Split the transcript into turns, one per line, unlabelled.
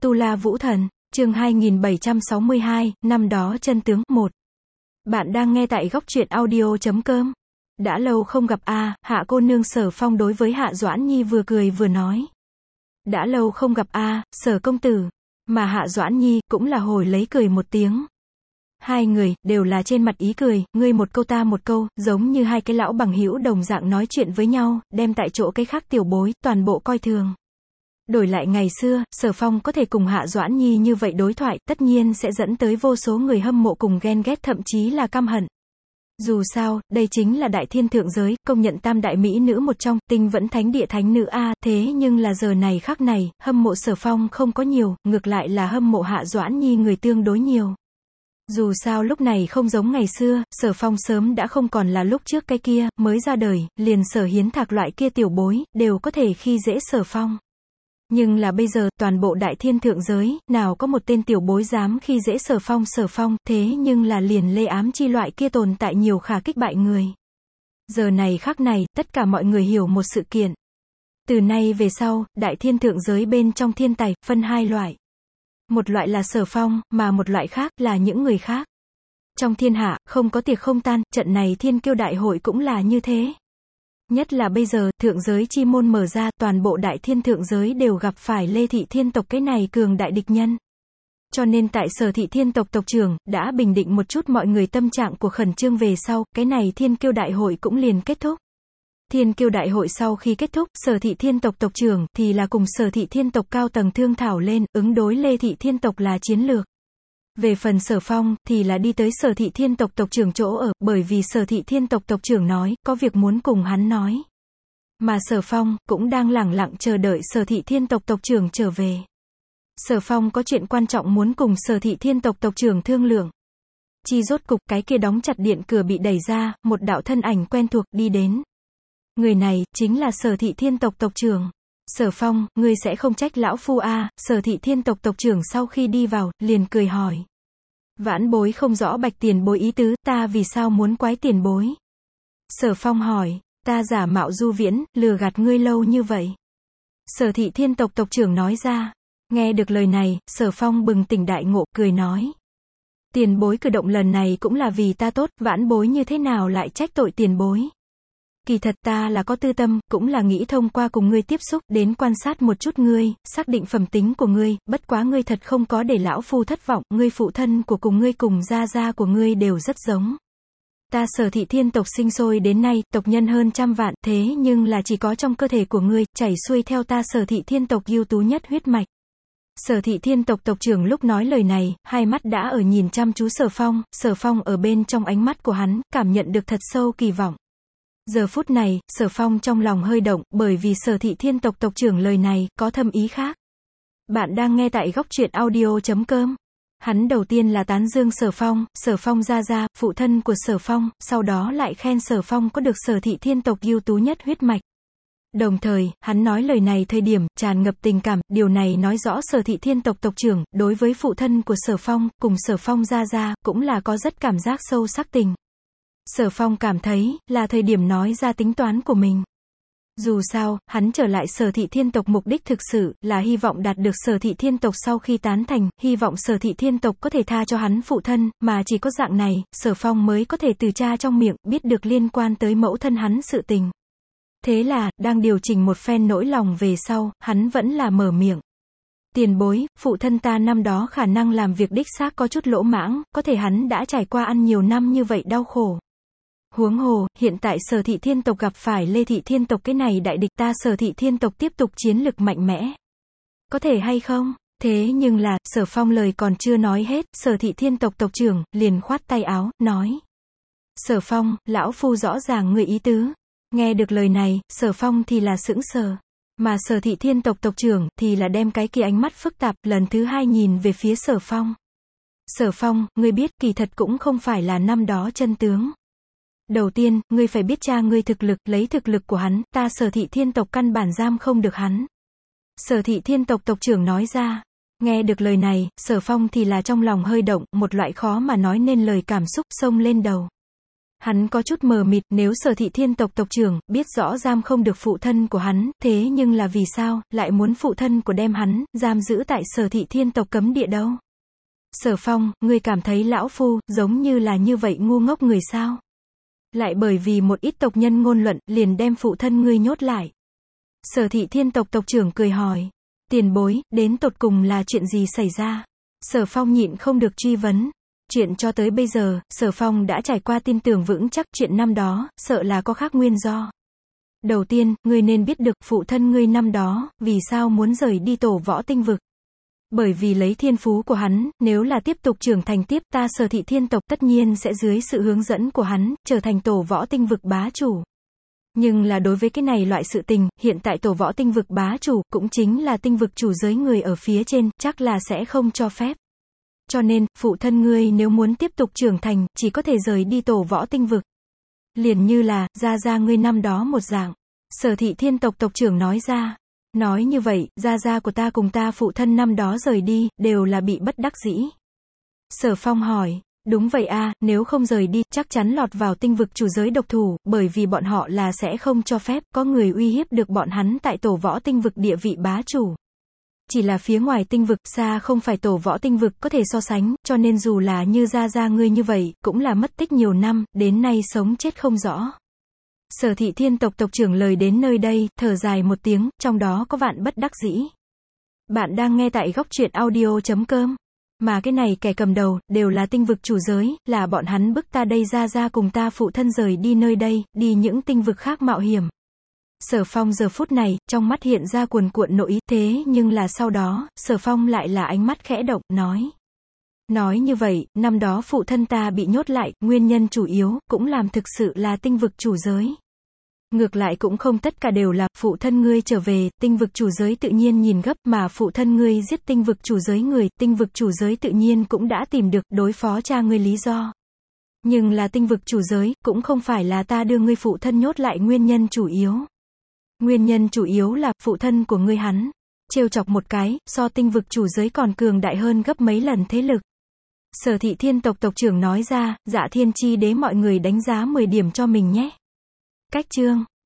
Tu La Vũ Thần, chương 2762, năm đó chân tướng, 1. Bạn đang nghe tại góc truyện audio.com. Đã lâu không gặp a, Hạ cô nương. Sở Phong đối với Hạ Doãn Nhi vừa cười vừa nói. Đã lâu không gặp a, Sở công tử. Mà Hạ Doãn Nhi cũng là hồi lấy cười một tiếng. Hai người đều là trên mặt ý cười, ngươi một câu ta một câu, giống như hai cái lão bằng hữu đồng dạng nói chuyện với nhau, đem tại chỗ cái khác tiểu bối toàn bộ coi thường. Đổi lại ngày xưa, Sở Phong có thể cùng Hạ Doãn Nhi như vậy đối thoại, tất nhiên sẽ dẫn tới vô số người hâm mộ cùng ghen ghét, thậm chí là căm hận. Dù sao, đây chính là đại thiên thượng giới, công nhận tam đại mỹ nữ một trong, tinh vẫn thánh địa thánh nữ a, thế nhưng là giờ này khắc này, hâm mộ Sở Phong không có nhiều, ngược lại là hâm mộ Hạ Doãn Nhi người tương đối nhiều. Dù sao lúc này không giống ngày xưa, Sở Phong sớm đã không còn là lúc trước cái kia, mới ra đời, liền Sở Hiến Thạc loại kia tiểu bối, đều có thể khi dễ Sở Phong. Nhưng là bây giờ, toàn bộ đại thiên thượng giới, nào có một tên tiểu bối dám khi dễ Sở Phong, thế nhưng là liền Lê Ám Chi loại kia tồn tại nhiều khả kích bại người. Giờ này khắc này, tất cả mọi người hiểu một sự kiện. Từ nay về sau, đại thiên thượng giới bên trong thiên tài, phân hai loại. Một loại là Sở Phong, mà một loại khác là những người khác. Trong thiên hạ, không có tiệc không tan, trận này thiên kiêu đại hội cũng là như thế. Nhất là bây giờ, thượng giới chi môn mở ra, toàn bộ đại thiên thượng giới đều gặp phải Lê Thị Thiên tộc cái này cường đại địch nhân. Cho nên tại Sở Thị Thiên tộc tộc trưởng, đã bình định một chút mọi người tâm trạng của khẩn trương về sau, cái này thiên kiêu đại hội cũng liền kết thúc. Thiên kiêu đại hội sau khi kết thúc, Sở Thị Thiên tộc tộc trưởng, thì là cùng Sở Thị Thiên tộc cao tầng thương thảo lên, ứng đối Lê Thị Thiên tộc là chiến lược. Về phần Sở Phong, thì là đi tới Sở Thị Thiên tộc tộc trưởng chỗ ở, bởi vì Sở Thị Thiên tộc tộc trưởng nói, có việc muốn cùng hắn nói. Mà Sở Phong, cũng đang lẳng lặng chờ đợi Sở Thị Thiên tộc tộc trưởng trở về. Sở Phong có chuyện quan trọng muốn cùng Sở Thị Thiên tộc tộc trưởng thương lượng. Chi rốt cục, cái kia đóng chặt điện cửa bị đẩy ra, một đạo thân ảnh quen thuộc đi đến. Người này, chính là Sở Thị Thiên tộc tộc trưởng. Sở Phong, ngươi sẽ không trách lão phu a? Sở Thị Thiên tộc tộc trưởng sau khi đi vào, liền cười hỏi. Vãn bối không rõ bạch tiền bối ý tứ, ta vì sao muốn quái tiền bối? Sở Phong hỏi, ta giả mạo Du Viễn, lừa gạt ngươi lâu như vậy. Sở Thị Thiên tộc tộc trưởng nói ra. Nghe được lời này, Sở Phong bừng tỉnh đại ngộ, cười nói. Tiền bối cử động lần này cũng là vì ta tốt, vãn bối như thế nào lại trách tội tiền bối? Kỳ thật ta là có tư tâm, cũng là nghĩ thông qua cùng ngươi tiếp xúc, đến quan sát một chút ngươi, xác định phẩm tính của ngươi, bất quá ngươi thật không có để lão phu thất vọng, ngươi phụ thân của cùng ngươi cùng gia gia của ngươi đều rất giống. Ta Sở Thị Thiên tộc sinh sôi đến nay, tộc nhân hơn 100 vạn, thế nhưng là chỉ có trong cơ thể của ngươi, chảy xuôi theo ta Sở Thị Thiên tộc ưu tú nhất huyết mạch. Sở Thị Thiên tộc tộc trưởng lúc nói lời này, hai mắt đã ở nhìn chăm chú Sở Phong ở bên trong ánh mắt của hắn, cảm nhận được thật sâu kỳ vọng. Giờ phút này, Sở Phong trong lòng hơi động, bởi vì Sở Thị Thiên tộc tộc trưởng lời này, có thâm ý khác. Bạn đang nghe tại góc truyện audio.com. Hắn đầu tiên là tán dương Sở Phong gia gia, phụ thân của Sở Phong, sau đó lại khen Sở Phong có được Sở Thị Thiên tộc ưu tú nhất huyết mạch. Đồng thời, hắn nói lời này thời điểm, tràn ngập tình cảm, điều này nói rõ Sở Thị Thiên tộc tộc trưởng, đối với phụ thân của Sở Phong, cùng Sở Phong gia gia, cũng là có rất cảm giác sâu sắc tình. Sở Phong cảm thấy, là thời điểm nói ra tính toán của mình. Dù sao, hắn trở lại Sở Thị Thiên tộc mục đích thực sự, là hy vọng đạt được Sở Thị Thiên tộc sau khi tán thành, hy vọng Sở Thị Thiên tộc có thể tha cho hắn phụ thân, mà chỉ có dạng này, Sở Phong mới có thể từ cha trong miệng, biết được liên quan tới mẫu thân hắn sự tình. Thế là, đang điều chỉnh một phen nỗi lòng về sau, hắn vẫn là mở miệng. Tiền bối, phụ thân ta năm đó khả năng làm việc đích xác có chút lỗ mãng, có thể hắn đã trải qua ăn nhiều năm như vậy đau khổ. Huống hồ, hiện tại Sở Thị Thiên tộc gặp phải Lê Thị Thiên tộc cái này đại địch, ta Sở Thị Thiên tộc tiếp tục chiến lực mạnh mẽ. Có thể hay không? Thế nhưng là, Sở Phong lời còn chưa nói hết, Sở Thị Thiên tộc tộc trưởng, liền khoát tay áo, nói. Sở Phong, lão phu rõ ràng người ý tứ. Nghe được lời này, Sở Phong thì là sững sờ. Mà Sở Thị Thiên tộc tộc trưởng, thì là đem cái kia ánh mắt phức tạp, lần thứ hai nhìn về phía Sở Phong. Sở Phong, ngươi biết, kỳ thật cũng không phải là năm đó chân tướng. Đầu tiên, ngươi phải biết cha ngươi thực lực, lấy thực lực của hắn, ta Sở Thị Thiên tộc căn bản giam không được hắn. Sở Thị Thiên tộc tộc trưởng nói ra. Nghe được lời này, Sở Phong thì là trong lòng hơi động, một loại khó mà nói nên lời cảm xúc xông lên đầu. Hắn có chút mờ mịt, nếu Sở Thị Thiên tộc tộc trưởng, biết rõ giam không được phụ thân của hắn, thế nhưng là vì sao, lại muốn phụ thân của đem hắn, giam giữ tại Sở Thị Thiên tộc cấm địa đâu? Sở Phong, ngươi cảm thấy lão phu, giống như là như vậy ngu ngốc người sao? Lại bởi vì một ít tộc nhân ngôn luận, liền đem phụ thân ngươi nhốt lại. Sở Thị Thiên tộc tộc trưởng cười hỏi. Tiền bối, đến tột cùng là chuyện gì xảy ra? Sở Phong nhịn không được truy vấn. Chuyện cho tới bây giờ, Sở Phong đã trải qua tin tưởng vững chắc chuyện năm đó, sợ là có khác nguyên do. Đầu tiên, ngươi nên biết được phụ thân ngươi năm đó, vì sao muốn rời đi Tổ Võ Tinh Vực. Bởi vì lấy thiên phú của hắn, nếu là tiếp tục trưởng thành tiếp, ta Sở Thị Thiên tộc tất nhiên sẽ dưới sự hướng dẫn của hắn, trở thành Tổ Võ Tinh Vực bá chủ. Nhưng là đối với cái này loại sự tình, hiện tại Tổ Võ Tinh Vực bá chủ, cũng chính là tinh vực chủ giới người ở phía trên, chắc là sẽ không cho phép. Cho nên, phụ thân ngươi nếu muốn tiếp tục trưởng thành, chỉ có thể rời đi Tổ Võ Tinh Vực. Liền như là, gia ngươi năm đó một dạng. Sở Thị Thiên tộc tộc trưởng nói ra. Nói như vậy, gia của ta cùng ta phụ thân năm đó rời đi, đều là bị bất đắc dĩ. Sở Phong hỏi. Đúng vậy a, nếu không rời đi, chắc chắn lọt vào tinh vực chủ giới độc thủ, bởi vì bọn họ là sẽ không cho phép, có người uy hiếp được bọn hắn tại Tổ Võ Tinh Vực địa vị bá chủ. Chỉ là phía ngoài tinh vực, xa không phải Tổ Võ Tinh Vực có thể so sánh, cho nên dù là như gia ngươi như vậy, cũng là mất tích nhiều năm, đến nay sống chết không rõ. Sở Thị Thiên tộc tộc trưởng lời đến nơi đây, thở dài một tiếng, trong đó có vạn bất đắc dĩ. Bạn đang nghe tại góc truyện audio.com. Mà cái này kẻ cầm đầu, đều là tinh vực chủ giới, là bọn hắn bức ta đây ra cùng ta phụ thân rời đi nơi đây, đi những tinh vực khác mạo hiểm. Sở Phong giờ phút này, trong mắt hiện ra cuồn cuộn nội ý, thế nhưng là sau đó, Sở Phong lại là ánh mắt khẽ động, nói. Nói như vậy, năm đó phụ thân ta bị nhốt lại, nguyên nhân chủ yếu, cũng làm thực sự là tinh vực chủ giới. Ngược lại cũng không tất cả đều là, phụ thân ngươi trở về, tinh vực chủ giới tự nhiên nhìn gấp, mà phụ thân ngươi giết tinh vực chủ giới người, tinh vực chủ giới tự nhiên cũng đã tìm được, đối phó cha ngươi lý do. Nhưng là tinh vực chủ giới, cũng không phải là ta đưa ngươi phụ thân nhốt lại nguyên nhân chủ yếu. Nguyên nhân chủ yếu là, phụ thân của ngươi hắn, trêu chọc một cái, so tinh vực chủ giới còn cường đại hơn gấp mấy lần thế lực. Sở Thị Thiên tộc tộc trưởng nói ra, Dạ Thiên Chi Đế mọi người đánh giá 10 điểm cho mình nhé. Cách chương